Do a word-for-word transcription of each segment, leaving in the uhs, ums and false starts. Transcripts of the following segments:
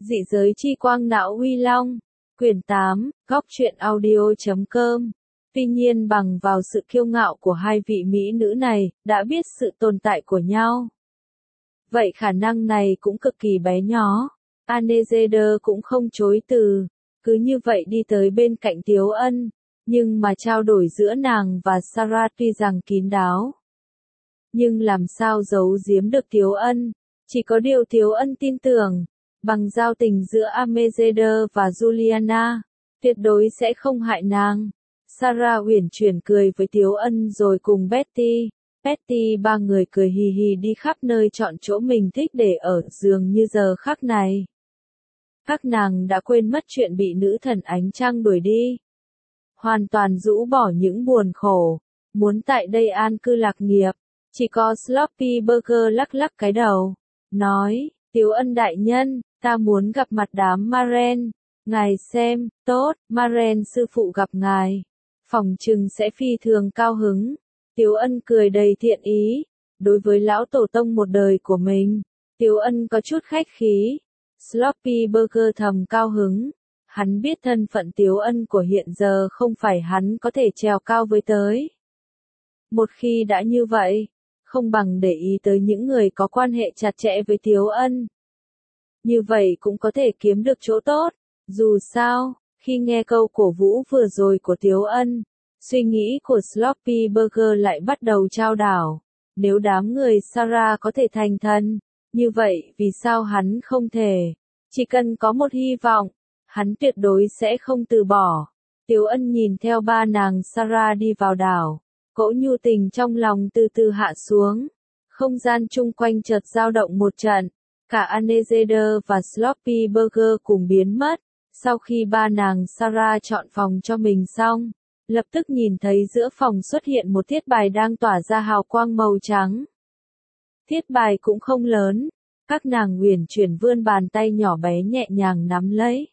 Dị giới chi quang não uy long. Quyển tám, góc truyện audio chấm com. Tuy nhiên bằng vào sự kiêu ngạo của hai vị mỹ nữ này, đã biết sự tồn tại của nhau. Vậy khả năng này cũng cực kỳ bé nhỏ. Anezeder cũng không chối từ, cứ như vậy đi tới bên cạnh Tiếu Ân, nhưng mà trao đổi giữa nàng và Sarah tuy rằng kín đáo. Nhưng làm sao giấu giếm được Tiếu Ân, chỉ có điều Tiếu Ân tin tưởng, bằng giao tình giữa Anezeder và Juliana, tuyệt đối sẽ không hại nàng. Sarah uyển chuyển cười với Tiếu Ân rồi cùng Betty, Betty ba người cười hì hì đi khắp nơi chọn chỗ mình thích để ở, dường như giờ khắc này. Các nàng đã quên mất chuyện bị nữ thần ánh trăng đuổi đi. Hoàn toàn rũ bỏ những buồn khổ, muốn tại đây an cư lạc nghiệp. Chỉ có Sloppy Burger lắc lắc cái đầu, nói, Tiếu Ân đại nhân, ta muốn gặp mặt đám Maren. Ngài xem, tốt, Maren sư phụ gặp ngài. Phòng trừng sẽ phi thường cao hứng. Tiếu Ân cười đầy thiện ý. Đối với lão tổ tông một đời của mình, Tiếu Ân có chút khách khí. Sloppy Burger thầm cao hứng. Hắn biết thân phận Tiếu Ân của hiện giờ không phải hắn có thể trèo cao với tới. Một khi đã như vậy, không bằng để ý tới những người có quan hệ chặt chẽ với Tiếu Ân. Như vậy cũng có thể kiếm được chỗ tốt. Dù sao, khi nghe câu cổ vũ vừa rồi của Tiếu Ân, suy nghĩ của Sloppy Burger lại bắt đầu trao đảo. Nếu đám người Sarah có thể thành thân, như vậy vì sao hắn không thể? Chỉ cần có một hy vọng, hắn tuyệt đối sẽ không từ bỏ. Tiếu Ân nhìn theo ba nàng Sarah đi vào đảo, cỗ nhu tình trong lòng từ từ hạ xuống. Không gian chung quanh chợt dao động một trận, cả Anezeder và Sloppy Burger cùng biến mất. Sau khi ba nàng Sarah chọn phòng cho mình xong, lập tức nhìn thấy giữa phòng xuất hiện một thiết bài đang tỏa ra hào quang màu trắng. Thiết bài cũng không lớn, các nàng uyển chuyển vươn bàn tay nhỏ bé nhẹ nhàng nắm lấy.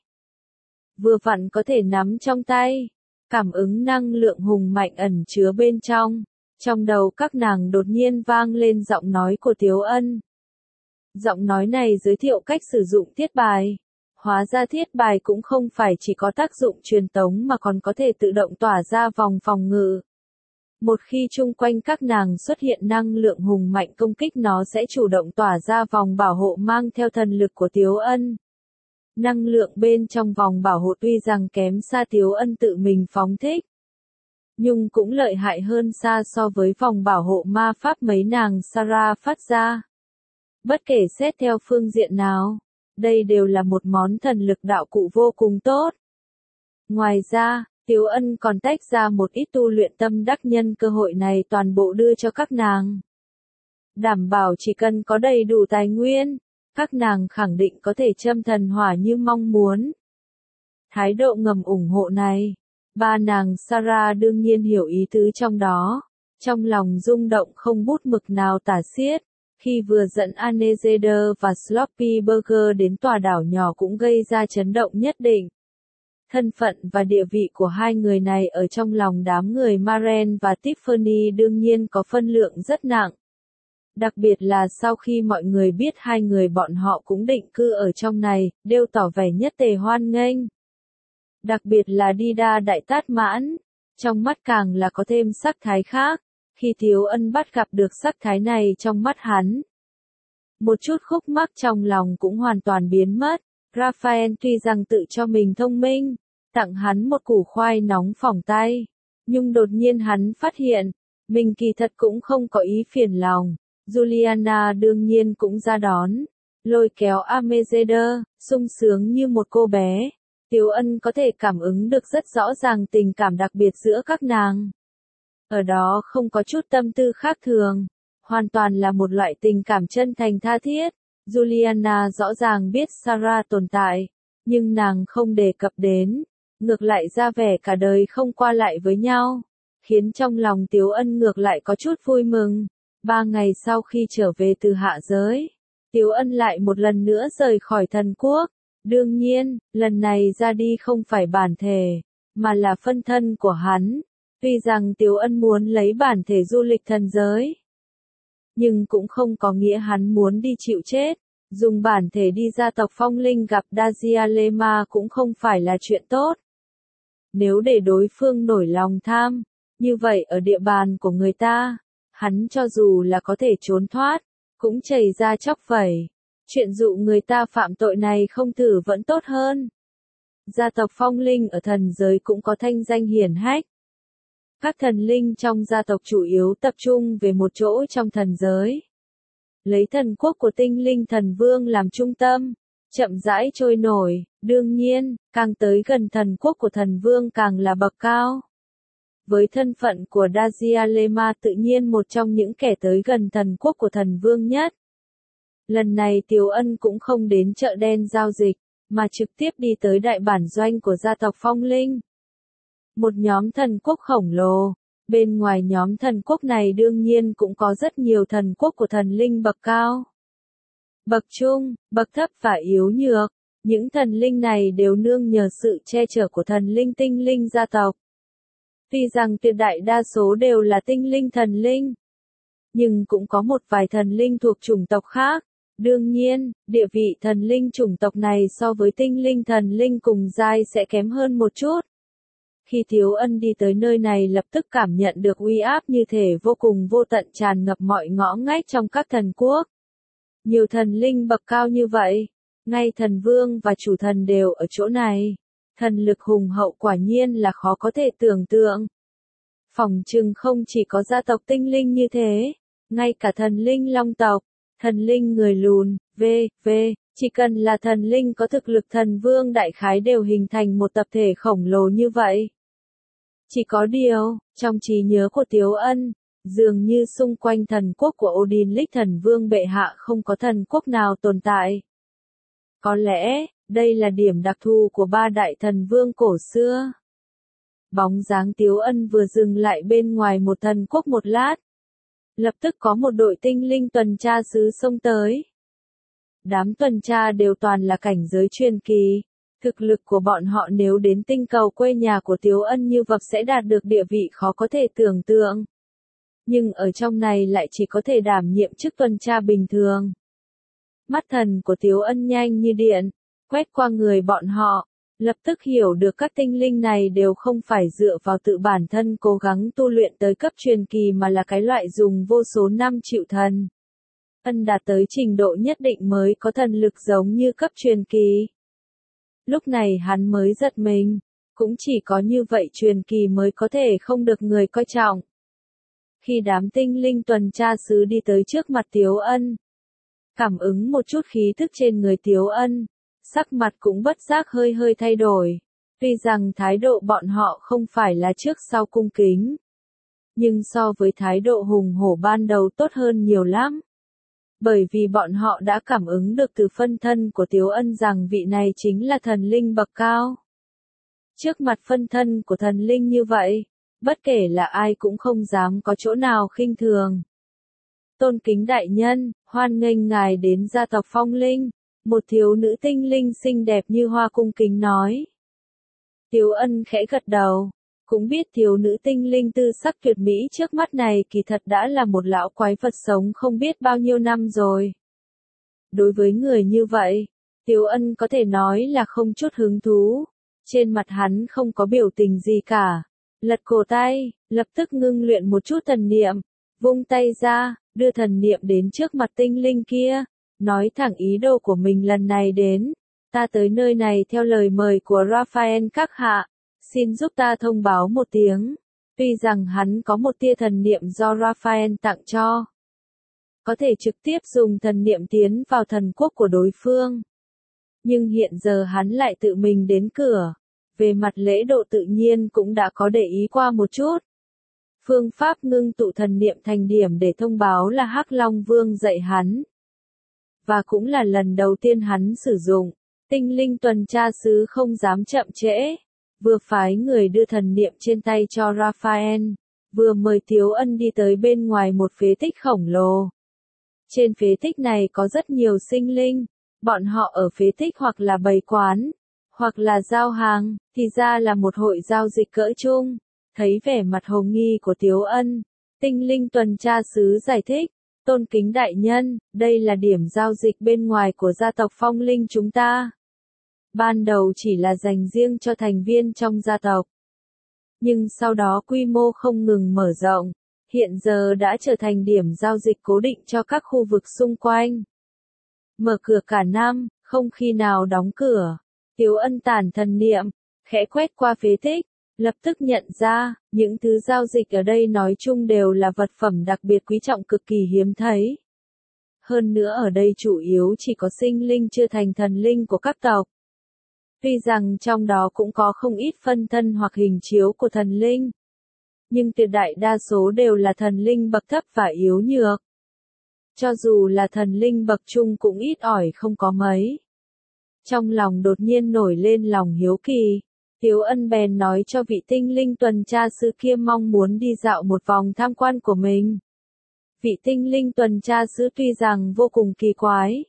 Vừa vặn có thể nắm trong tay, cảm ứng năng lượng hùng mạnh ẩn chứa bên trong. Trong đầu các nàng đột nhiên vang lên giọng nói của Tiếu Ân. Giọng nói này giới thiệu cách sử dụng thiết bài. Hóa ra thiết bài cũng không phải chỉ có tác dụng truyền tống mà còn có thể tự động tỏa ra vòng phòng ngự. Một khi chung quanh các nàng xuất hiện năng lượng hùng mạnh công kích, nó sẽ chủ động tỏa ra vòng bảo hộ mang theo thần lực của Tiếu Ân. Năng lượng bên trong vòng bảo hộ tuy rằng kém xa Tiếu Ân tự mình phóng thích, nhưng cũng lợi hại hơn xa so với vòng bảo hộ ma pháp mấy nàng Sarah phát ra. Bất kể xét theo phương diện nào, đây đều là một món thần lực đạo cụ vô cùng tốt. Ngoài ra, Tiếu Ân còn tách ra một ít tu luyện tâm đắc nhân cơ hội này toàn bộ đưa cho các nàng. Đảm bảo chỉ cần có đầy đủ tài nguyên, các nàng khẳng định có thể châm thần hỏa như mong muốn. Thái độ ngầm ủng hộ này, ba nàng Sarah đương nhiên hiểu ý tứ trong đó, trong lòng rung động không bút mực nào tả xiết. Khi vừa dẫn Anezeder và Sloppy Burger đến tòa đảo nhỏ cũng gây ra chấn động nhất định. Thân phận và địa vị của hai người này ở trong lòng đám người Maren và Tiffany đương nhiên có phân lượng rất nặng. Đặc biệt là sau khi mọi người biết hai người bọn họ cũng định cư ở trong này, đều tỏ vẻ nhất tề hoan nghênh. Đặc biệt là Dida Đại Tát Mãn, trong mắt càng là có thêm sắc thái khác. Khi Tiếu Ân bắt gặp được sắc thái này trong mắt hắn, một chút khúc mắc trong lòng cũng hoàn toàn biến mất. Raphael tuy rằng tự cho mình thông minh, tặng hắn một củ khoai nóng phỏng tay, nhưng đột nhiên hắn phát hiện, mình kỳ thật cũng không có ý phiền lòng. Juliana đương nhiên cũng ra đón, lôi kéo Anezeder, sung sướng như một cô bé. Tiếu Ân có thể cảm ứng được rất rõ ràng tình cảm đặc biệt giữa các nàng. Ở đó không có chút tâm tư khác thường, hoàn toàn là một loại tình cảm chân thành tha thiết. Juliana rõ ràng biết Sarah tồn tại, nhưng nàng không đề cập đến, ngược lại ra vẻ cả đời không qua lại với nhau, khiến trong lòng Tiếu Ân ngược lại có chút vui mừng. Ba ngày sau khi trở về từ hạ giới, Tiếu Ân lại một lần nữa rời khỏi thần quốc. Đương nhiên, lần này ra đi không phải bản thể, mà là phân thân của hắn. Tuy rằng Tiếu Ân muốn lấy bản thể du lịch thần giới, nhưng cũng không có nghĩa hắn muốn đi chịu chết. Dùng bản thể đi gia tộc Phong Linh gặp Dajialema cũng không phải là chuyện tốt. Nếu để đối phương nổi lòng tham, như vậy ở địa bàn của người ta, hắn cho dù là có thể trốn thoát, cũng chảy ra chóc vẩy. Chuyện dụ người ta phạm tội này không thử vẫn tốt hơn. Gia tộc Phong Linh ở thần giới cũng có thanh danh hiển hách. Các thần linh trong gia tộc chủ yếu tập trung về một chỗ trong thần giới. Lấy thần quốc của tinh linh thần vương làm trung tâm, chậm rãi trôi nổi, đương nhiên, càng tới gần thần quốc của thần vương càng là bậc cao. Với thân phận của Dajialema tự nhiên một trong những kẻ tới gần thần quốc của thần vương nhất. Lần này Tiếu Ân cũng không đến chợ đen giao dịch, mà trực tiếp đi tới đại bản doanh của gia tộc Phong Linh. Một nhóm thần quốc khổng lồ, bên ngoài nhóm thần quốc này đương nhiên cũng có rất nhiều thần quốc của thần linh bậc cao, bậc trung, bậc thấp và yếu nhược. Những thần linh này đều nương nhờ sự che chở của thần linh tinh linh gia tộc. Tuy rằng tuyệt đại đa số đều là tinh linh thần linh, nhưng cũng có một vài thần linh thuộc chủng tộc khác. Đương nhiên, địa vị thần linh chủng tộc này so với tinh linh thần linh cùng giai sẽ kém hơn một chút. Khi Tiếu Ân đi tới nơi này lập tức cảm nhận được uy áp như thể vô cùng vô tận tràn ngập mọi ngõ ngách trong các thần quốc. Nhiều thần linh bậc cao như vậy, ngay thần vương và chủ thần đều ở chỗ này. Thần lực hùng hậu quả nhiên là khó có thể tưởng tượng. Phỏng chừng không chỉ có gia tộc tinh linh như thế, ngay cả thần linh long tộc, thần linh người lùn, v.v. Chỉ cần là thần linh có thực lực thần vương đại khái đều hình thành một tập thể khổng lồ như vậy. Chỉ có điều, trong trí nhớ của Tiếu Ân, dường như xung quanh thần quốc của Odin Lịch thần vương bệ hạ không có thần quốc nào tồn tại. Có lẽ, đây là điểm đặc thù của ba đại thần vương cổ xưa. Bóng dáng Tiếu Ân vừa dừng lại bên ngoài một thần quốc một lát. Lập tức có một đội tinh linh tuần tra sứ xông tới. Đám tuần tra đều toàn là cảnh giới truyền kỳ. Thực lực của bọn họ nếu đến tinh cầu quê nhà của Tiếu Ân như vậy sẽ đạt được địa vị khó có thể tưởng tượng. Nhưng ở trong này lại chỉ có thể đảm nhiệm chức tuần tra bình thường. Mắt thần của Tiếu Ân nhanh như điện, quét qua người bọn họ, lập tức hiểu được các tinh linh này đều không phải dựa vào tự bản thân cố gắng tu luyện tới cấp truyền kỳ mà là cái loại dùng vô số năm chịu thần. Ân đạt tới trình độ nhất định mới có thần lực giống như cấp truyền kỳ. Lúc này hắn mới giật mình, cũng chỉ có như vậy truyền kỳ mới có thể không được người coi trọng. Khi đám tinh linh tuần tra sứ đi tới trước mặt Tiếu Ân, cảm ứng một chút khí thức trên người Tiếu Ân, sắc mặt cũng bất giác hơi hơi thay đổi. Tuy rằng thái độ bọn họ không phải là trước sau cung kính, nhưng so với thái độ hùng hổ ban đầu tốt hơn nhiều lắm. Bởi vì bọn họ đã cảm ứng được từ phân thân của Tiếu Ân rằng vị này chính là thần linh bậc cao. Trước mặt phân thân của thần linh như vậy, bất kể là ai cũng không dám có chỗ nào khinh thường. Tôn kính đại nhân, hoan nghênh ngài đến gia tộc Phong Linh, một thiếu nữ tinh linh xinh đẹp như hoa cung kính nói. Tiếu Ân khẽ gật đầu, cũng biết thiếu nữ tinh linh tư sắc tuyệt mỹ trước mắt này kỳ thật đã là một lão quái vật sống không biết bao nhiêu năm rồi. Đối với người như vậy, Tiếu Ân có thể nói là không chút hứng thú, trên mặt hắn không có biểu tình gì cả. Lật cổ tay, lập tức ngưng luyện một chút thần niệm, vung tay ra, đưa thần niệm đến trước mặt tinh linh kia, nói thẳng ý đồ của mình lần này đến. Ta tới nơi này theo lời mời của Raphael các hạ, xin giúp ta thông báo một tiếng. Tuy rằng hắn có một tia thần niệm do Raphael tặng cho, có thể trực tiếp dùng thần niệm tiến vào thần quốc của đối phương. Nhưng hiện giờ hắn lại tự mình đến cửa. Về mặt lễ độ tự nhiên cũng đã có để ý qua một chút. Phương pháp ngưng tụ thần niệm thành điểm để thông báo là Hắc Long Vương dạy hắn. Và cũng là lần đầu tiên hắn sử dụng. Tinh linh tuần tra sứ không dám chậm trễ. Vừa phái người đưa thần niệm trên tay cho Raphael. Vừa mời Tiếu Ân đi tới bên ngoài một phế tích khổng lồ. Trên phế tích này có rất nhiều sinh linh. Bọn họ ở phế tích hoặc là bày quán, hoặc là giao hàng, thì ra là một hội giao dịch cỡ chung. Thấy vẻ mặt hồ nghi của Tiếu Ân, tinh linh tuần tra sứ giải thích, tôn kính đại nhân, đây là điểm giao dịch bên ngoài của gia tộc Phong Linh chúng ta. Ban đầu chỉ là dành riêng cho thành viên trong gia tộc. Nhưng sau đó quy mô không ngừng mở rộng, hiện giờ đã trở thành điểm giao dịch cố định cho các khu vực xung quanh. Mở cửa cả năm, không khi nào đóng cửa. Tiếu Ân tản thần niệm, khẽ quét qua phế tích, lập tức nhận ra, những thứ giao dịch ở đây nói chung đều là vật phẩm đặc biệt quý trọng cực kỳ hiếm thấy. Hơn nữa ở đây chủ yếu chỉ có sinh linh chưa thành thần linh của các tộc. Tuy rằng trong đó cũng có không ít phân thân hoặc hình chiếu của thần linh, nhưng tuyệt đại đa số đều là thần linh bậc thấp và yếu nhược. Cho dù là thần linh bậc trung cũng ít ỏi không có mấy. Trong lòng đột nhiên nổi lên lòng hiếu kỳ, Tiếu Ân bèn nói cho vị tinh linh tuần tra sư kia mong muốn đi dạo một vòng tham quan của mình. Vị tinh linh tuần tra sư tuy rằng vô cùng kỳ quái,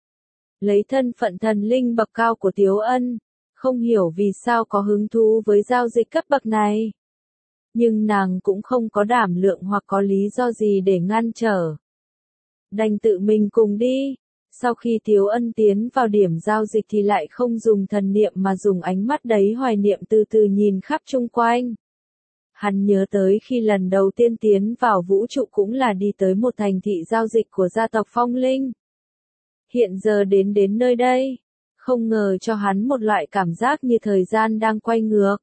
lấy thân phận thần linh bậc cao của Tiếu Ân, không hiểu vì sao có hứng thú với giao dịch cấp bậc này. Nhưng nàng cũng không có đảm lượng hoặc có lý do gì để ngăn trở. Đành tự mình cùng đi. Sau khi Tiếu Ân tiến vào điểm giao dịch thì lại không dùng thần niệm mà dùng ánh mắt đầy hoài niệm từ từ nhìn khắp chung quanh. Hắn nhớ tới khi lần đầu tiên tiến vào vũ trụ cũng là đi tới một thành thị giao dịch của gia tộc Phong Linh. Hiện giờ đến đến nơi đây, không ngờ cho hắn một loại cảm giác như thời gian đang quay ngược.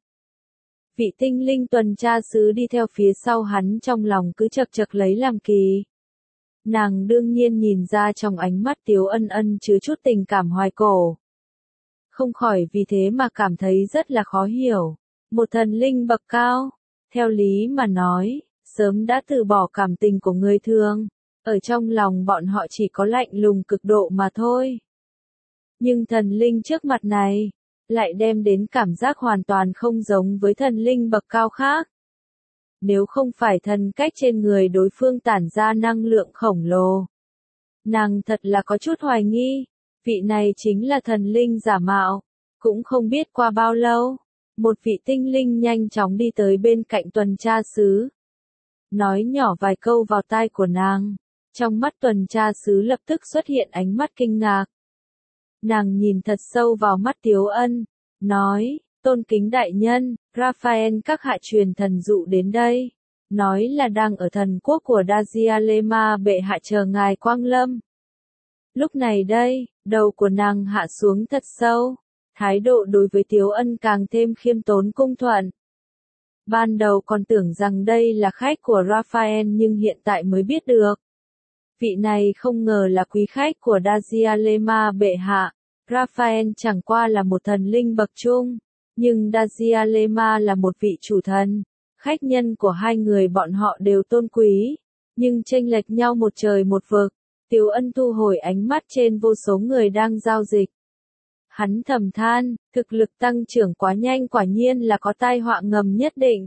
Vị tinh linh tuần tra sứ đi theo phía sau hắn trong lòng cứ chật chật lấy làm kỳ. Nàng đương nhiên nhìn ra trong ánh mắt Tiếu Ân Ân chứa chút tình cảm hoài cổ. Không khỏi vì thế mà cảm thấy rất là khó hiểu. Một thần linh bậc cao, theo lý mà nói, sớm đã từ bỏ cảm tình của người thường. Ở trong lòng bọn họ chỉ có lạnh lùng cực độ mà thôi. Nhưng thần linh trước mặt này, lại đem đến cảm giác hoàn toàn không giống với thần linh bậc cao khác. Nếu không phải thần cách trên người đối phương tản ra năng lượng khổng lồ, nàng thật là có chút hoài nghi, vị này chính là thần linh giả mạo. Cũng không biết qua bao lâu, một vị tinh linh nhanh chóng đi tới bên cạnh tuần tra sứ. Nói nhỏ vài câu vào tai của nàng, trong mắt tuần tra sứ lập tức xuất hiện ánh mắt kinh ngạc. Nàng nhìn thật sâu vào mắt Tiếu Ân, nói, tôn kính đại nhân, Raphael các hạ truyền thần dụ đến đây, nói là đang ở thần quốc của Dazialema bệ hạ chờ ngài quang lâm. Lúc này đây, đầu của nàng hạ xuống thật sâu, thái độ đối với Tiếu Ân càng thêm khiêm tốn cung thuận. Ban đầu còn tưởng rằng đây là khách của Raphael nhưng hiện tại mới biết được. Vị này không ngờ là quý khách của Dazialema bệ hạ. Raphael chẳng qua là một thần linh bậc trung, nhưng Dazialema là một vị chủ thần. Khách nhân của hai người bọn họ đều tôn quý, nhưng chênh lệch nhau một trời một vực. Tiếu Ân thu hồi ánh mắt trên vô số người đang giao dịch. Hắn thầm than, thực lực tăng trưởng quá nhanh quả nhiên là có tai họa ngầm nhất định.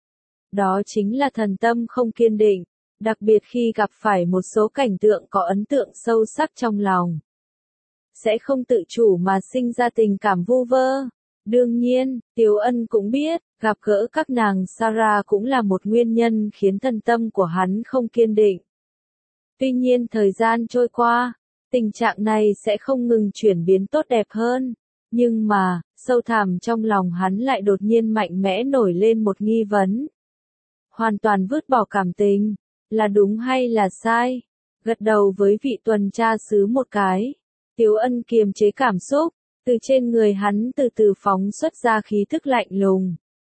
Đó chính là thần tâm không kiên định, đặc biệt khi gặp phải một số cảnh tượng có ấn tượng sâu sắc trong lòng. Sẽ không tự chủ mà sinh ra tình cảm vu vơ. Đương nhiên, Tiếu Ân cũng biết, gặp gỡ các nàng Sarah cũng là một nguyên nhân khiến thần tâm của hắn không kiên định. Tuy nhiên thời gian trôi qua, tình trạng này sẽ không ngừng chuyển biến tốt đẹp hơn. Nhưng mà, sâu thẳm trong lòng hắn lại đột nhiên mạnh mẽ nổi lên một nghi vấn. Hoàn toàn vứt bỏ cảm tình, là đúng hay là sai? Gật đầu với vị tuần tra sứ một cái. Tiếu Ân kiềm chế cảm xúc, từ trên người hắn từ từ phóng xuất ra khí thức lạnh lùng.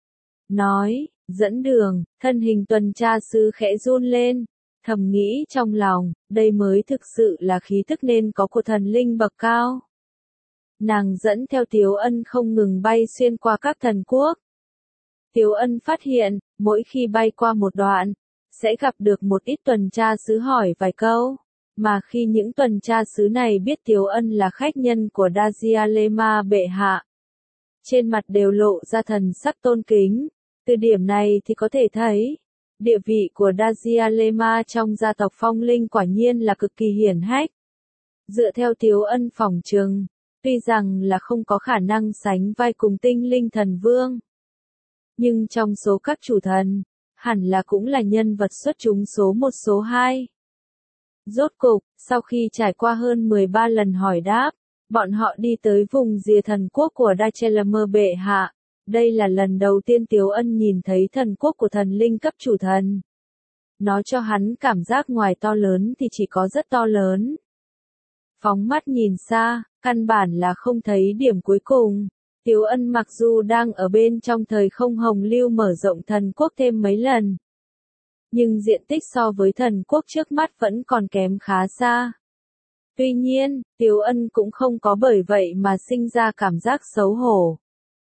Nói, dẫn đường, thân hình tuần tra sứ khẽ run lên, thầm nghĩ trong lòng, đây mới thực sự là khí thức nên có của thần linh bậc cao. Nàng dẫn theo Tiếu Ân không ngừng bay xuyên qua các thần quốc. Tiếu Ân phát hiện, mỗi khi bay qua một đoạn, sẽ gặp được một ít tuần tra sứ hỏi vài câu. Mà khi những tuần tra sứ này biết Tiếu Ân là khách nhân của Dazialema bệ hạ, trên mặt đều lộ ra thần sắc tôn kính. Từ điểm này thì có thể thấy, địa vị của Dazialema trong gia tộc Phong Linh quả nhiên là cực kỳ hiển hách. Dựa theo Tiếu Ân phỏng chừng, tuy rằng là không có khả năng sánh vai cùng tinh linh thần vương, nhưng trong số các chủ thần, hẳn là cũng là nhân vật xuất chúng số một số hai. Rốt cục, sau khi trải qua hơn mười ba lần hỏi đáp, bọn họ đi tới vùng rìa thần quốc của Dachelammer bệ hạ. Đây là lần đầu tiên Tiếu Ân nhìn thấy thần quốc của thần linh cấp chủ thần. Nó cho hắn cảm giác ngoài to lớn thì chỉ có rất to lớn. Phóng mắt nhìn xa, căn bản là không thấy điểm cuối cùng. Tiếu Ân mặc dù đang ở bên trong thời không hồng lưu mở rộng thần quốc thêm mấy lần. Nhưng diện tích so với thần quốc trước mắt vẫn còn kém khá xa. Tuy nhiên, Tiếu Ân cũng không có bởi vậy mà sinh ra cảm giác xấu hổ.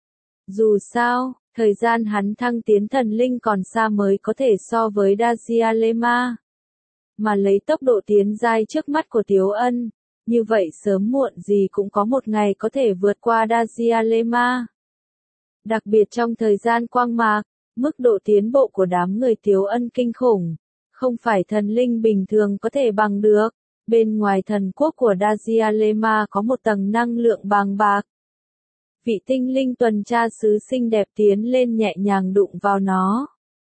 Dù sao, thời gian hắn thăng tiến thần linh còn xa mới có thể so với Dazialema. Mà lấy tốc độ tiến giai trước mắt của Tiếu Ân, như vậy sớm muộn gì cũng có một ngày có thể vượt qua Dazialema. Đặc biệt trong thời gian quang mạc, mức độ tiến bộ của đám người Tiếu Ân kinh khủng, không phải thần linh bình thường có thể bằng được. Bên ngoài thần quốc của Dazialema có một tầng năng lượng bàng bạc. Vị tinh linh tuần tra sứ xinh đẹp tiến lên nhẹ nhàng đụng vào nó.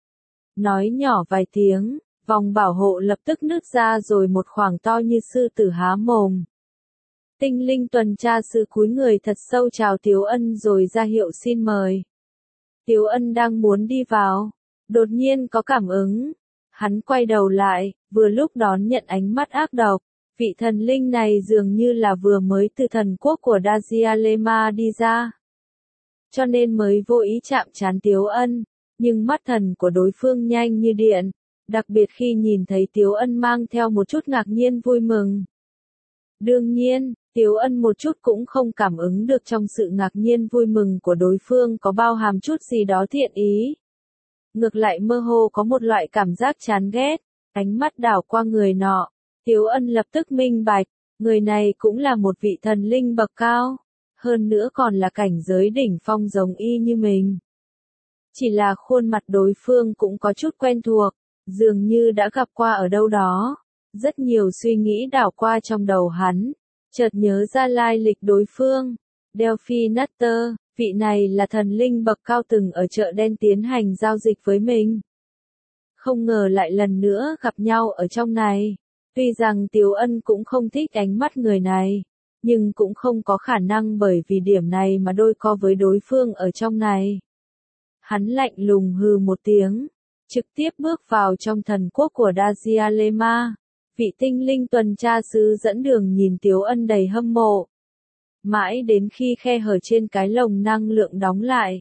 Nói nhỏ vài tiếng, vòng bảo hộ lập tức nứt ra rồi một khoảng to như sư tử há mồm. Tinh linh tuần tra sứ cúi người thật sâu chào Tiếu Ân rồi ra hiệu xin mời. Tiếu Ân đang muốn đi vào, đột nhiên có cảm ứng. Hắn quay đầu lại, vừa lúc đón nhận ánh mắt ác độc. Vị thần linh này dường như là vừa mới từ thần quốc của Dazialema đi ra. Cho nên mới vô ý chạm trán Tiếu Ân, nhưng mắt thần của đối phương nhanh như điện, đặc biệt khi nhìn thấy Tiếu Ân mang theo một chút ngạc nhiên vui mừng. Đương nhiên, Tiếu Ân một chút cũng không cảm ứng được trong sự ngạc nhiên vui mừng của đối phương có bao hàm chút gì đó thiện ý. Ngược lại mơ hồ có một loại cảm giác chán ghét, ánh mắt đảo qua người nọ. Tiếu Ân lập tức minh bạch, người này cũng là một vị thần linh bậc cao, hơn nữa còn là cảnh giới đỉnh phong giống y như mình. Chỉ là khuôn mặt đối phương cũng có chút quen thuộc, dường như đã gặp qua ở đâu đó. Rất nhiều suy nghĩ đảo qua trong đầu hắn, chợt nhớ ra lai lịch đối phương. Delphi Nutter, vị này là thần linh bậc cao từng ở chợ đen tiến hành giao dịch với mình. Không ngờ lại lần nữa gặp nhau ở trong này. Tuy rằng Tiếu Ân cũng không thích ánh mắt người này, nhưng cũng không có khả năng bởi vì điểm này mà đôi co với đối phương ở trong này. Hắn lạnh lùng hừ một tiếng, trực tiếp bước vào trong thần quốc của Dazialema. Vị tinh linh tuần tra sứ dẫn đường nhìn Tiếu Ân đầy hâm mộ. Mãi đến khi khe hở trên cái lồng năng lượng đóng lại,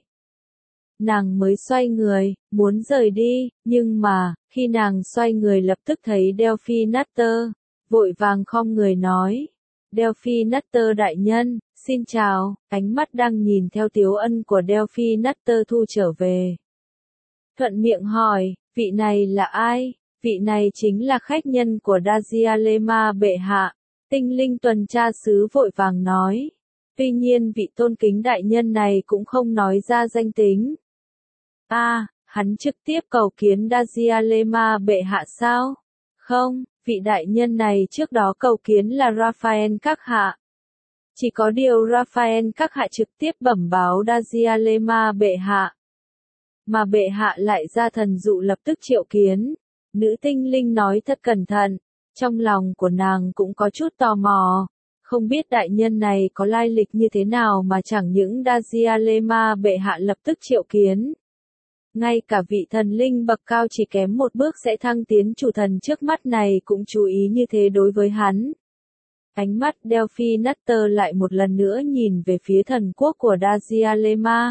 nàng mới xoay người, muốn rời đi, nhưng mà, khi nàng xoay người lập tức thấy Delphi Nutter, vội vàng khom người nói. Delphi Nutter đại nhân, xin chào, ánh mắt đang nhìn theo Tiếu Ân của Delphi Nutter thu trở về. Thuận miệng hỏi, vị này là ai? Vị này chính là khách nhân của Dazialema bệ hạ. Tinh linh tuần tra sứ vội vàng nói. Tuy nhiên vị tôn kính đại nhân này cũng không nói ra danh tính. A, à, hắn trực tiếp cầu kiến Dazialema bệ hạ sao? Không, vị đại nhân này trước đó cầu kiến là Raphael các hạ. Chỉ có điều Raphael các hạ trực tiếp bẩm báo Dazialema bệ hạ. Mà bệ hạ lại ra thần dụ lập tức triệu kiến. Nữ tinh linh nói thật cẩn thận, trong lòng của nàng cũng có chút tò mò. Không biết đại nhân này có lai lịch như thế nào mà chẳng những Dazialema bệ hạ lập tức triệu kiến. Ngay cả vị thần linh bậc cao chỉ kém một bước sẽ thăng tiến chủ thần trước mắt này cũng chú ý như thế đối với hắn. Ánh mắt Delphi Nutter lại một lần nữa nhìn về phía thần quốc của Dazialema.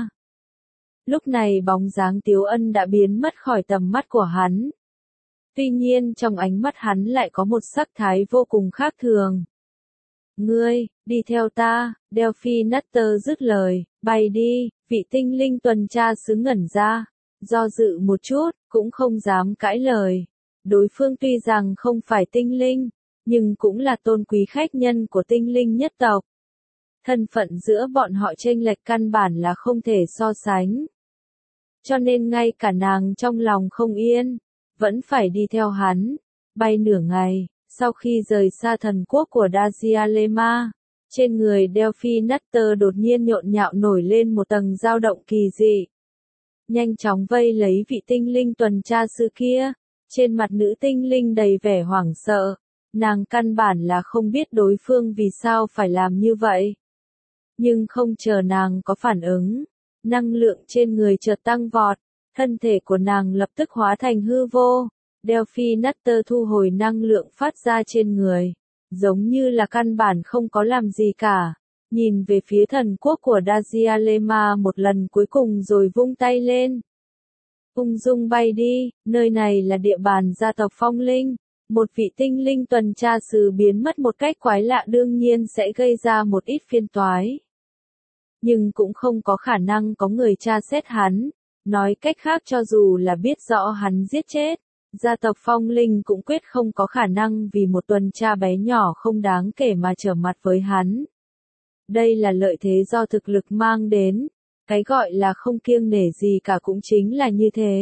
Lúc này bóng dáng Tiếu Ân đã biến mất khỏi tầm mắt của hắn. Tuy nhiên trong ánh mắt hắn lại có một sắc thái vô cùng khác thường. Ngươi, đi theo ta, Delphi Nutter dứt lời, bay đi, vị tinh linh tuần tra sứ ngẩn ra, do dự một chút, cũng không dám cãi lời. Đối phương tuy rằng không phải tinh linh, nhưng cũng là tôn quý khách nhân của tinh linh nhất tộc. Thân phận giữa bọn họ chênh lệch căn bản là không thể so sánh. Cho nên ngay cả nàng trong lòng không yên, vẫn phải đi theo hắn, bay nửa ngày. Sau khi rời xa thần quốc của Dazialema, trên người Delphi Nutter đột nhiên nhộn nhạo nổi lên một tầng dao động kỳ dị. Nhanh chóng vây lấy vị tinh linh tuần tra sư kia, trên mặt nữ tinh linh đầy vẻ hoảng sợ, nàng căn bản là không biết đối phương vì sao phải làm như vậy. Nhưng không chờ nàng có phản ứng, năng lượng trên người chợt tăng vọt, thân thể của nàng lập tức hóa thành hư vô. Delphi Nutter thu hồi năng lượng phát ra trên người, giống như là căn bản không có làm gì cả, nhìn về phía thần quốc của Dazialema một lần cuối cùng rồi vung tay lên. Ung dung bay đi, nơi này là địa bàn gia tộc Phong Linh, một vị tinh linh tuần tra sứ biến mất một cách quái lạ đương nhiên sẽ gây ra một ít phiền toái. Nhưng cũng không có khả năng có người tra xét hắn, nói cách khác cho dù là biết rõ hắn giết chết, gia tộc Phong Linh cũng quyết không có khả năng vì một tuần tra bé nhỏ không đáng kể mà trở mặt với hắn. Đây là lợi thế do thực lực mang đến, cái gọi là không kiêng nể gì cả cũng chính là như thế.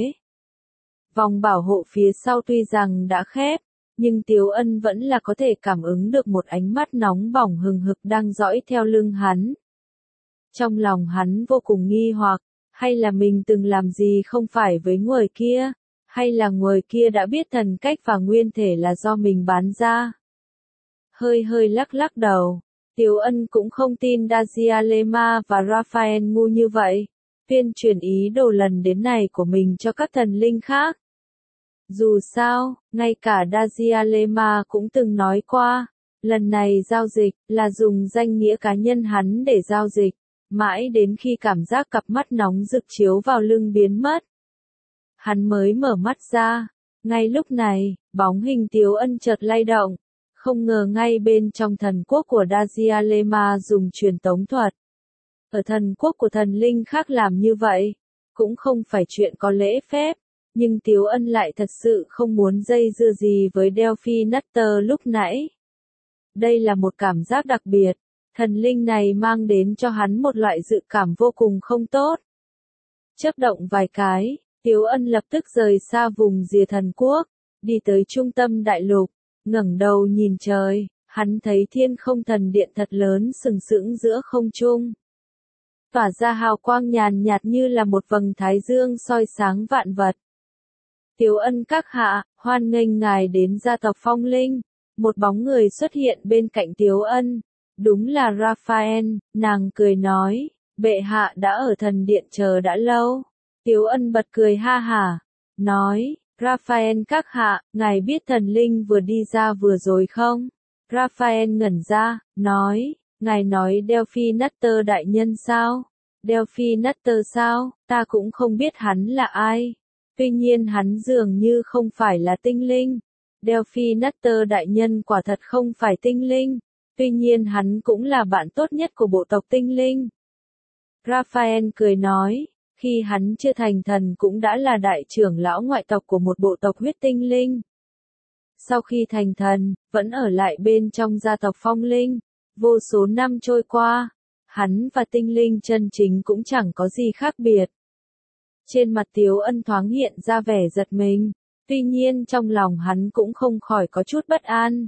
Vòng bảo hộ phía sau tuy rằng đã khép, nhưng Tiếu Ân vẫn là có thể cảm ứng được một ánh mắt nóng bỏng hừng hực đang dõi theo lưng hắn. Trong lòng hắn vô cùng nghi hoặc, hay là mình từng làm gì không phải với người kia, hay là người kia đã biết thần cách và nguyên thể là do mình bán ra. Hơi hơi lắc lắc đầu, Tiếu Ân cũng không tin Dazialema và Raphael ngu như vậy, tuyên truyền ý đồ lần đến này của mình cho các thần linh khác. Dù sao, ngay cả Dazialema cũng từng nói qua, lần này giao dịch là dùng danh nghĩa cá nhân hắn để giao dịch, mãi đến khi cảm giác cặp mắt nóng rực chiếu vào lưng biến mất. Hắn mới mở mắt ra, ngay lúc này, bóng hình Tiếu Ân chợt lay động, không ngờ ngay bên trong thần quốc của Dazialema dùng truyền tống thuật. Ở thần quốc của thần linh khác làm như vậy, cũng không phải chuyện có lễ phép, nhưng Tiếu Ân lại thật sự không muốn dây dưa gì với Delphi Nutter lúc nãy. Đây là một cảm giác đặc biệt, thần linh này mang đến cho hắn một loại dự cảm vô cùng không tốt. Chớp động vài cái, Tiếu Ân lập tức rời xa vùng rìa thần quốc, đi tới trung tâm đại lục, ngẩng đầu nhìn trời, hắn thấy thiên không thần điện thật lớn sừng sững giữa không trung. Tỏa ra hào quang nhàn nhạt như là một vầng thái dương soi sáng vạn vật. Tiếu Ân các hạ, hoan nghênh ngài đến gia tộc Phong Linh. Một bóng người xuất hiện bên cạnh Tiếu Ân. Đúng là Raphael, nàng cười nói, bệ hạ đã ở thần điện chờ đã lâu. Tiếu Ân bật cười ha hả, nói, Raphael các hạ, ngài biết thần linh vừa đi ra vừa rồi không? Raphael ngẩn ra, nói, ngài nói Delphi Nutter đại nhân sao? Delphi Nutter sao? Ta cũng không biết hắn là ai. Tuy nhiên hắn dường như không phải là tinh linh. Delphi Nutter đại nhân quả thật không phải tinh linh. Tuy nhiên hắn cũng là bạn tốt nhất của bộ tộc tinh linh. Raphael cười nói, khi hắn chưa thành thần cũng đã là đại trưởng lão ngoại tộc của một bộ tộc huyết tinh linh. Sau khi thành thần, vẫn ở lại bên trong gia tộc Phong Linh. Vô số năm trôi qua, hắn và tinh linh chân chính cũng chẳng có gì khác biệt. Trên mặt Tiếu Ân thoáng hiện ra vẻ giật mình, tuy nhiên trong lòng hắn cũng không khỏi có chút bất an.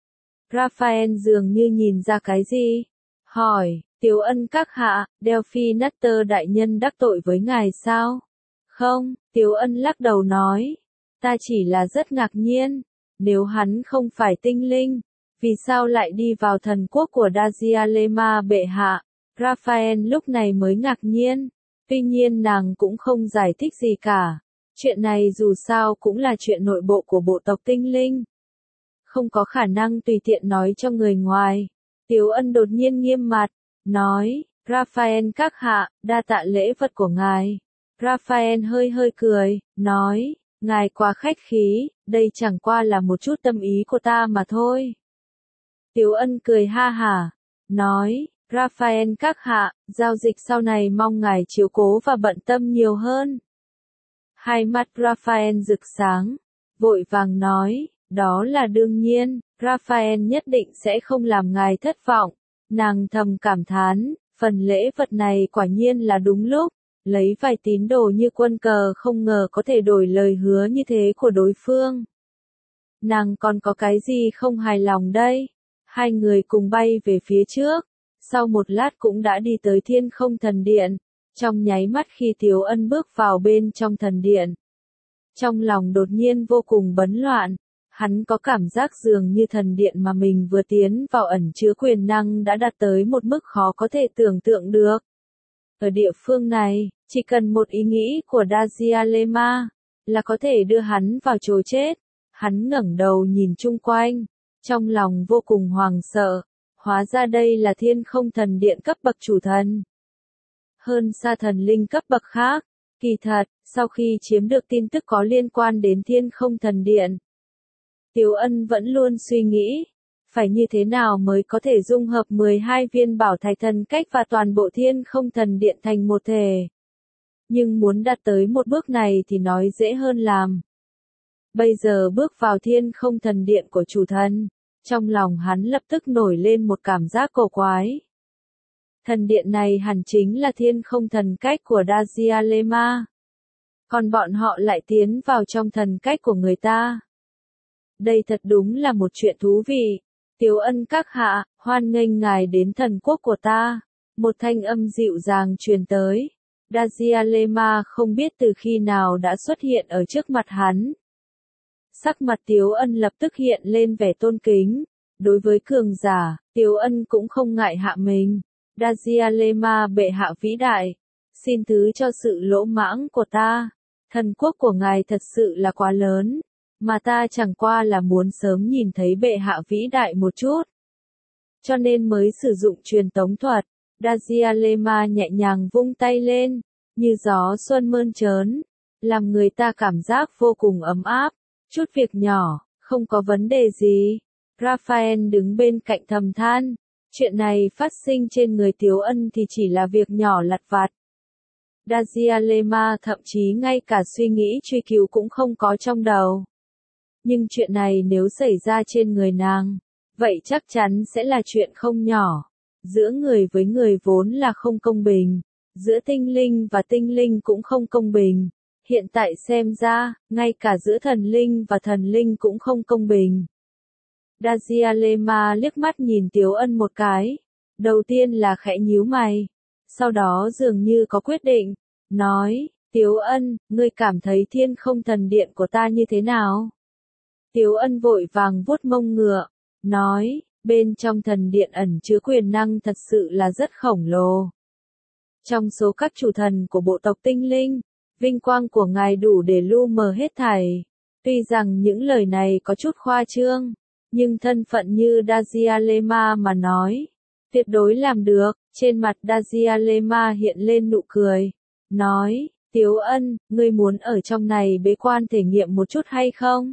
Raphael dường như nhìn ra cái gì, hỏi, Tiếu Ân các hạ, Delphi Nutter đại nhân đắc tội với ngài sao? Không, Tiếu Ân lắc đầu nói, ta chỉ là rất ngạc nhiên, nếu hắn không phải tinh linh, vì sao lại đi vào thần quốc của Dazialema bệ hạ? Raphael lúc này mới ngạc nhiên, tuy nhiên nàng cũng không giải thích gì cả. Chuyện này dù sao cũng là chuyện nội bộ của bộ tộc tinh linh. Không có khả năng tùy tiện nói cho người ngoài. Tiếu Ân đột nhiên nghiêm mặt, nói, Raphael các hạ, đa tạ lễ vật của ngài. Raphael hơi hơi cười, nói, ngài quá khách khí, đây chẳng qua là một chút tâm ý của ta mà thôi. Tiếu Ân cười ha hả, nói, Raphael các hạ, giao dịch sau này mong ngài chiếu cố và bận tâm nhiều hơn. Hai mắt Raphael rực sáng, vội vàng nói, đó là đương nhiên, Raphael nhất định sẽ không làm ngài thất vọng. Nàng thầm cảm thán, phần lễ vật này quả nhiên là đúng lúc, lấy vài tín đồ như quân cờ không ngờ có thể đổi lời hứa như thế của đối phương. Nàng còn có cái gì không hài lòng đây? Hai người cùng bay về phía trước, sau một lát cũng đã đi tới thiên không thần điện, trong nháy mắt khi Tiếu Ân bước vào bên trong thần điện. Trong lòng đột nhiên vô cùng bấn loạn, Hắn có cảm giác dường như thần điện mà mình vừa tiến vào ẩn chứa quyền năng đã đạt tới một mức khó có thể tưởng tượng được. Ở địa phương này, chỉ cần một ý nghĩ của Dazialema là có thể đưa hắn vào chỗ chết. Hắn ngẩng đầu nhìn chung quanh, trong lòng vô cùng hoảng sợ. Hóa ra đây là Thiên Không Thần Điện cấp bậc chủ thần. Hơn xa thần linh cấp bậc khác. Kỳ thật, sau khi chiếm được tin tức có liên quan đến Thiên Không Thần Điện, Tiếu Ân vẫn luôn suy nghĩ, phải như thế nào mới có thể dung hợp mười hai viên bảo thạch thần cách và toàn bộ Thiên Không Thần Điện thành một thể. Nhưng muốn đạt tới một bước này thì nói dễ hơn làm. Bây giờ bước vào Thiên Không Thần Điện của chủ thần, trong lòng hắn lập tức nổi lên một cảm giác cổ quái. Thần điện này hẳn chính là Thiên Không Thần cách của Dazialema. Còn bọn họ lại tiến vào trong thần cách của người ta. Đây thật đúng là một chuyện thú vị. Tiếu Ân các hạ, hoan nghênh ngài đến thần quốc của ta. Một thanh âm dịu dàng truyền tới. Dazialema không biết từ khi nào đã xuất hiện ở trước mặt hắn. Sắc mặt Tiếu Ân lập tức hiện lên vẻ tôn kính. Đối với cường giả, Tiếu Ân cũng không ngại hạ mình. Dazialema bệ hạ vĩ đại, xin thứ cho sự lỗ mãng của ta. Thần quốc của ngài thật sự là quá lớn, mà ta chẳng qua là muốn sớm nhìn thấy bệ hạ vĩ đại một chút. Cho nên mới sử dụng truyền tống thuật. Dazialema nhẹ nhàng vung tay lên, như gió xuân mơn trớn, làm người ta cảm giác vô cùng ấm áp. Chút việc nhỏ, không có vấn đề gì. Raphael đứng bên cạnh thầm than. Chuyện này phát sinh trên người Tiếu Ân thì chỉ là việc nhỏ lặt vặt. Dazialema thậm chí ngay cả suy nghĩ truy cứu cũng không có trong đầu. Nhưng chuyện này nếu xảy ra trên người nàng, vậy chắc chắn sẽ là chuyện không nhỏ. Giữa người với người vốn là không công bình, giữa tinh linh và tinh linh cũng không công bình. Hiện tại xem ra, ngay cả giữa thần linh và thần linh cũng không công bình. Dazialema liếc mắt nhìn Tiếu Ân một cái. Đầu tiên là khẽ nhíu mày. Sau đó dường như có quyết định. Nói, Tiếu Ân, ngươi cảm thấy Thiên Không Thần Điện của ta như thế nào? Tiếu Ân vội vàng vuốt mông ngựa. Nói, bên trong thần điện ẩn chứa quyền năng thật sự là rất khổng lồ. Trong số các chủ thần của bộ tộc tinh linh, vinh quang của ngài đủ để lu mờ hết thảy. Tuy rằng những lời này có chút khoa trương, nhưng thân phận như Dazialema mà nói, tuyệt đối làm được. Trên mặt Dazialema hiện lên nụ cười. Nói, Tiếu Ân, ngươi muốn ở trong này bế quan thể nghiệm một chút hay không?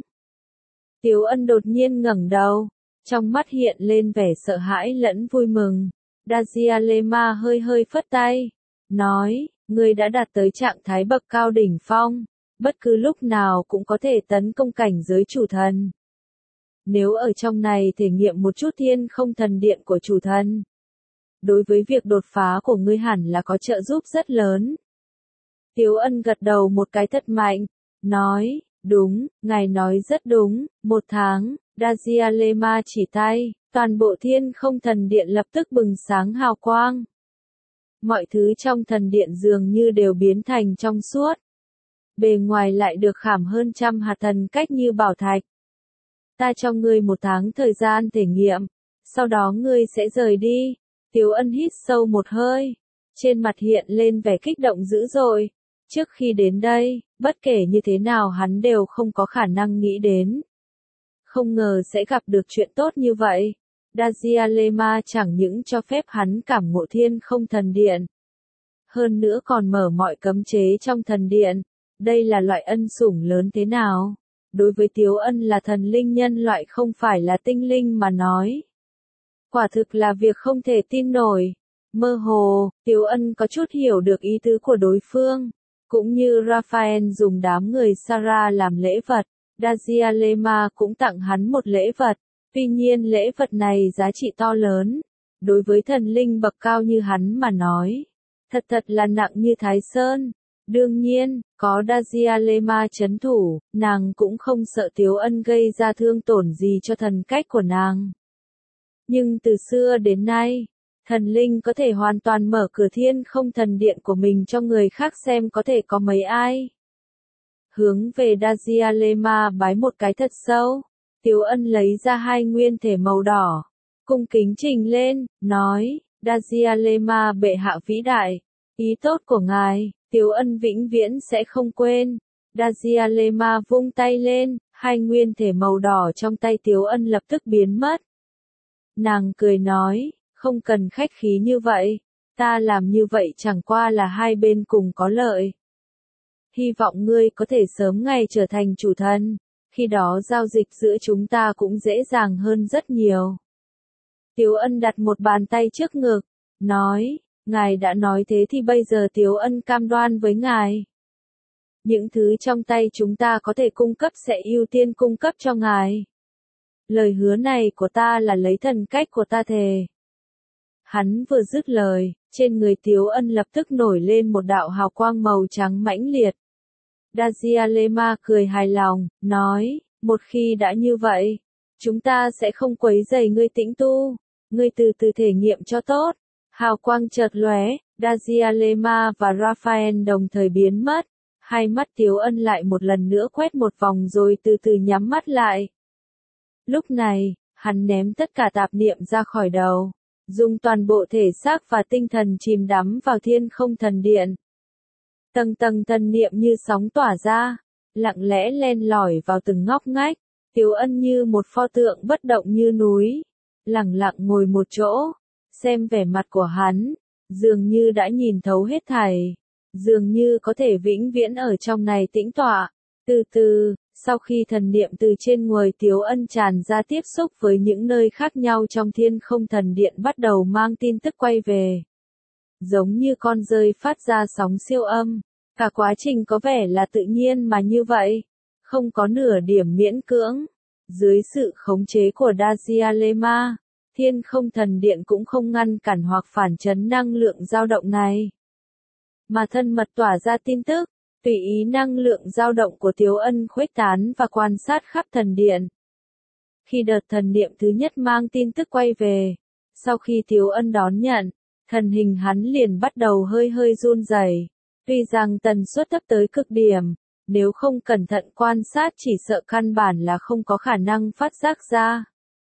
Tiếu Ân đột nhiên ngẩng đầu, trong mắt hiện lên vẻ sợ hãi lẫn vui mừng. Dazialema hơi hơi phất tay. Nói, ngươi đã đạt tới trạng thái bậc cao đỉnh phong, bất cứ lúc nào cũng có thể tấn công cảnh giới chủ thần. Nếu ở trong này thể nghiệm một chút Thiên Không Thần Điện của chủ thần, đối với việc đột phá của ngươi hẳn là có trợ giúp rất lớn. Tiếu Ân gật đầu một cái thật mạnh, nói, đúng, ngài nói rất đúng. Một tháng, Dazialema chỉ tay, toàn bộ Thiên Không Thần Điện lập tức bừng sáng hào quang. Mọi thứ trong thần điện dường như đều biến thành trong suốt. Bề ngoài lại được khảm hơn trăm hạt thần cách như bảo thạch. Ta cho ngươi một tháng thời gian thể nghiệm, sau đó ngươi sẽ rời đi. Tiếu Ân hít sâu một hơi, trên mặt hiện lên vẻ kích động dữ dội. Trước khi đến đây, bất kể như thế nào hắn đều không có khả năng nghĩ đến. Không ngờ sẽ gặp được chuyện tốt như vậy. Dazialema chẳng những cho phép hắn cảm ngộ Thiên Không Thần Điện, hơn nữa còn mở mọi cấm chế trong thần điện. Đây là loại ân sủng lớn thế nào? Đối với Tiếu Ân là thần linh nhân loại không phải là tinh linh mà nói, quả thực là việc không thể tin nổi. Mơ hồ, Tiếu Ân có chút hiểu được ý tứ của đối phương. Cũng như Raphael dùng đám người Sarah làm lễ vật, Dazialema cũng tặng hắn một lễ vật. Tuy nhiên lễ vật này giá trị to lớn. Đối với thần linh bậc cao như hắn mà nói, thật thật là nặng như Thái Sơn. Đương nhiên, có Dazialema chấn thủ, nàng cũng không sợ Tiếu Ân gây ra thương tổn gì cho thần cách của nàng. Nhưng từ xưa đến nay, thần linh có thể hoàn toàn mở cửa Thiên Không Thần Điện của mình cho người khác xem có thể có mấy ai. Hướng về Dazialema bái một cái thật sâu, Tiếu Ân lấy ra hai nguyên thể màu đỏ, cung kính trình lên, nói, Dajialema bệ hạ vĩ đại, ý tốt của ngài, Tiếu Ân vĩnh viễn sẽ không quên. Dajialema vung tay lên, hai nguyên thể màu đỏ trong tay Tiếu Ân lập tức biến mất. Nàng cười nói, không cần khách khí như vậy, ta làm như vậy chẳng qua là hai bên cùng có lợi. Hy vọng ngươi có thể sớm ngày trở thành chủ thần, khi đó giao dịch giữa chúng ta cũng dễ dàng hơn rất nhiều. Tiếu Ân đặt một bàn tay trước ngực, nói, ngài đã nói thế thì bây giờ Tiếu Ân cam đoan với ngài. Những thứ trong tay chúng ta có thể cung cấp sẽ ưu tiên cung cấp cho ngài. Lời hứa này của ta là lấy thần cách của ta thề. Hắn vừa dứt lời, trên người Tiếu Ân lập tức nổi lên một đạo hào quang màu trắng mãnh liệt. Dajialema cười hài lòng, nói, một khi đã như vậy, chúng ta sẽ không quấy rầy ngươi tĩnh tu, ngươi từ từ thể nghiệm cho tốt. Hào quang chợt lóe, Dajialema và Raphael đồng thời biến mất, hai mắt Tiếu Ân lại một lần nữa quét một vòng rồi từ từ nhắm mắt lại. Lúc này, hắn ném tất cả tạp niệm ra khỏi đầu, dùng toàn bộ thể xác và tinh thần chìm đắm vào thiên không thần điện. Tầng tầng thần niệm như sóng tỏa ra, lặng lẽ len lỏi vào từng ngóc ngách, Tiếu Ân như một pho tượng bất động như núi, lặng lặng ngồi một chỗ, xem vẻ mặt của hắn, dường như đã nhìn thấu hết thảy, dường như có thể vĩnh viễn ở trong này tĩnh tọa. Từ từ, sau khi thần niệm từ trên người Tiếu Ân tràn ra tiếp xúc với những nơi khác nhau trong thiên không thần điện bắt đầu mang tin tức quay về. Giống như con dơi phát ra sóng siêu âm, cả quá trình có vẻ là tự nhiên mà như vậy, không có nửa điểm miễn cưỡng. Dưới sự khống chế của Dajialema, thiên không thần điện cũng không ngăn cản hoặc phản chấn năng lượng dao động này. Mà thân mật tỏa ra tin tức, tùy ý năng lượng dao động của Tiếu Ân khuếch tán và quan sát khắp thần điện. Khi đợt thần niệm thứ nhất mang tin tức quay về, sau khi Tiếu Ân đón nhận, thần hình hắn liền bắt đầu hơi hơi run rẩy. Tuy rằng tần suất thấp tới cực điểm, nếu không cẩn thận quan sát chỉ sợ căn bản là không có khả năng phát giác ra.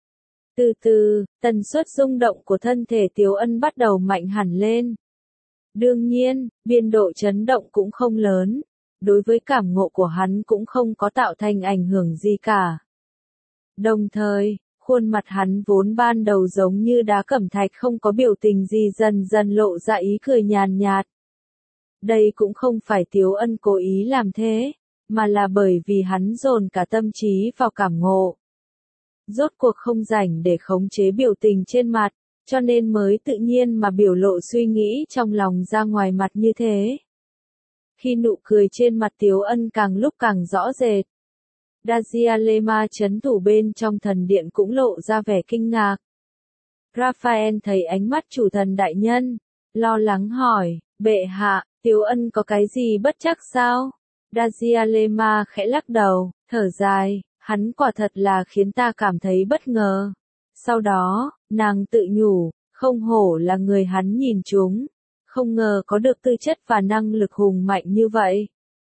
Từ từ, tần suất rung động của thân thể Tiếu Ân bắt đầu mạnh hẳn lên. Đương nhiên, biên độ chấn động cũng không lớn, đối với cảm ngộ của hắn cũng không có tạo thành ảnh hưởng gì cả. Đồng thời, khuôn mặt hắn vốn ban đầu giống như đá cẩm thạch không có biểu tình gì dần dần lộ ra ý cười nhàn nhạt. Đây cũng không phải Tiếu Ân cố ý làm thế, mà là bởi vì hắn dồn cả tâm trí vào cảm ngộ. Rốt cuộc không rảnh để khống chế biểu tình trên mặt, cho nên mới tự nhiên mà biểu lộ suy nghĩ trong lòng ra ngoài mặt như thế. Khi nụ cười trên mặt Tiếu Ân càng lúc càng rõ rệt, Dajialema chấn thủ bên trong thần điện cũng lộ ra vẻ kinh ngạc. Raphael thấy ánh mắt chủ thần đại nhân, lo lắng hỏi, bệ hạ, Tiếu Ân có cái gì bất chắc sao? Dajialema khẽ lắc đầu, thở dài, hắn quả thật là khiến ta cảm thấy bất ngờ. Sau đó, nàng tự nhủ, không hổ là người hắn nhìn trúng, không ngờ có được tư chất và năng lực hùng mạnh như vậy.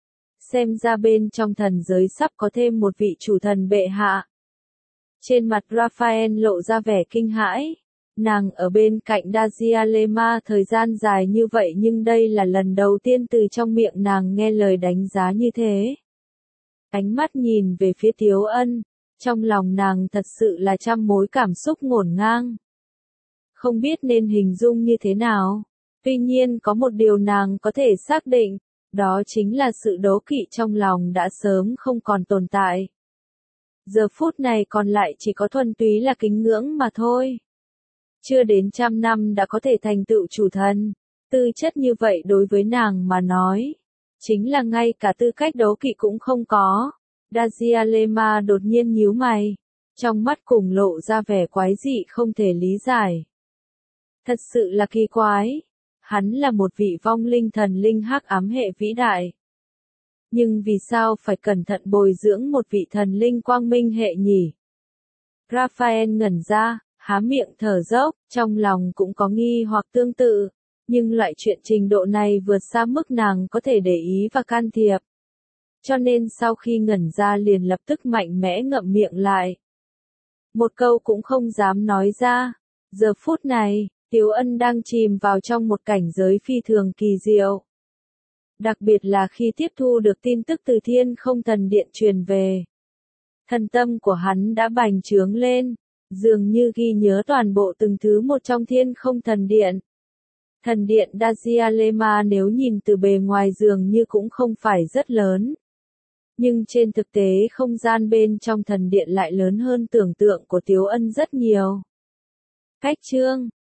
Xem ra bên trong thần giới sắp có thêm một vị chủ thần bệ hạ. Trên mặt Raphael lộ ra vẻ kinh hãi. Nàng ở bên cạnh Dajialema thời gian dài như vậy nhưng đây là lần đầu tiên từ trong miệng nàng nghe lời đánh giá như thế. Ánh mắt nhìn về phía Tiếu Ân, trong lòng nàng thật sự là trăm mối cảm xúc ngổn ngang. Không biết nên hình dung như thế nào. Tuy nhiên có một điều nàng có thể xác định, đó chính là sự đố kỵ trong lòng đã sớm không còn tồn tại. Giờ phút này còn lại chỉ có thuần túy là kính ngưỡng mà thôi. Chưa đến trăm năm đã có thể thành tựu chủ thần, tư chất như vậy đối với nàng mà nói, chính là ngay cả tư cách đố kỵ cũng không có. Dajialema đột nhiên nhíu mày, trong mắt cùng lộ ra vẻ quái dị không thể lý giải. Thật sự là kỳ quái, hắn là một vị vong linh thần linh hắc ám hệ vĩ đại. Nhưng vì sao phải cẩn thận bồi dưỡng một vị thần linh quang minh hệ nhỉ? Raphael ngẩn ra, há miệng thở dốc, trong lòng cũng có nghi hoặc tương tự, nhưng loại chuyện trình độ này vượt xa mức nàng có thể để ý và can thiệp. Cho nên sau khi ngẩn ra liền lập tức mạnh mẽ ngậm miệng lại, một câu cũng không dám nói ra. Giờ phút này, Tiếu Ân đang chìm vào trong một cảnh giới phi thường kỳ diệu. Đặc biệt là khi tiếp thu được tin tức từ Thiên Không Thần Điện truyền về. Thần tâm của hắn đã bành trướng lên, dường như ghi nhớ toàn bộ từng thứ một trong Thiên Không Thần Điện. Thần điện Dajialema nếu nhìn từ bề ngoài dường như cũng không phải rất lớn. Nhưng trên thực tế không gian bên trong thần điện lại lớn hơn tưởng tượng của Tiếu Ân rất nhiều. Cách chương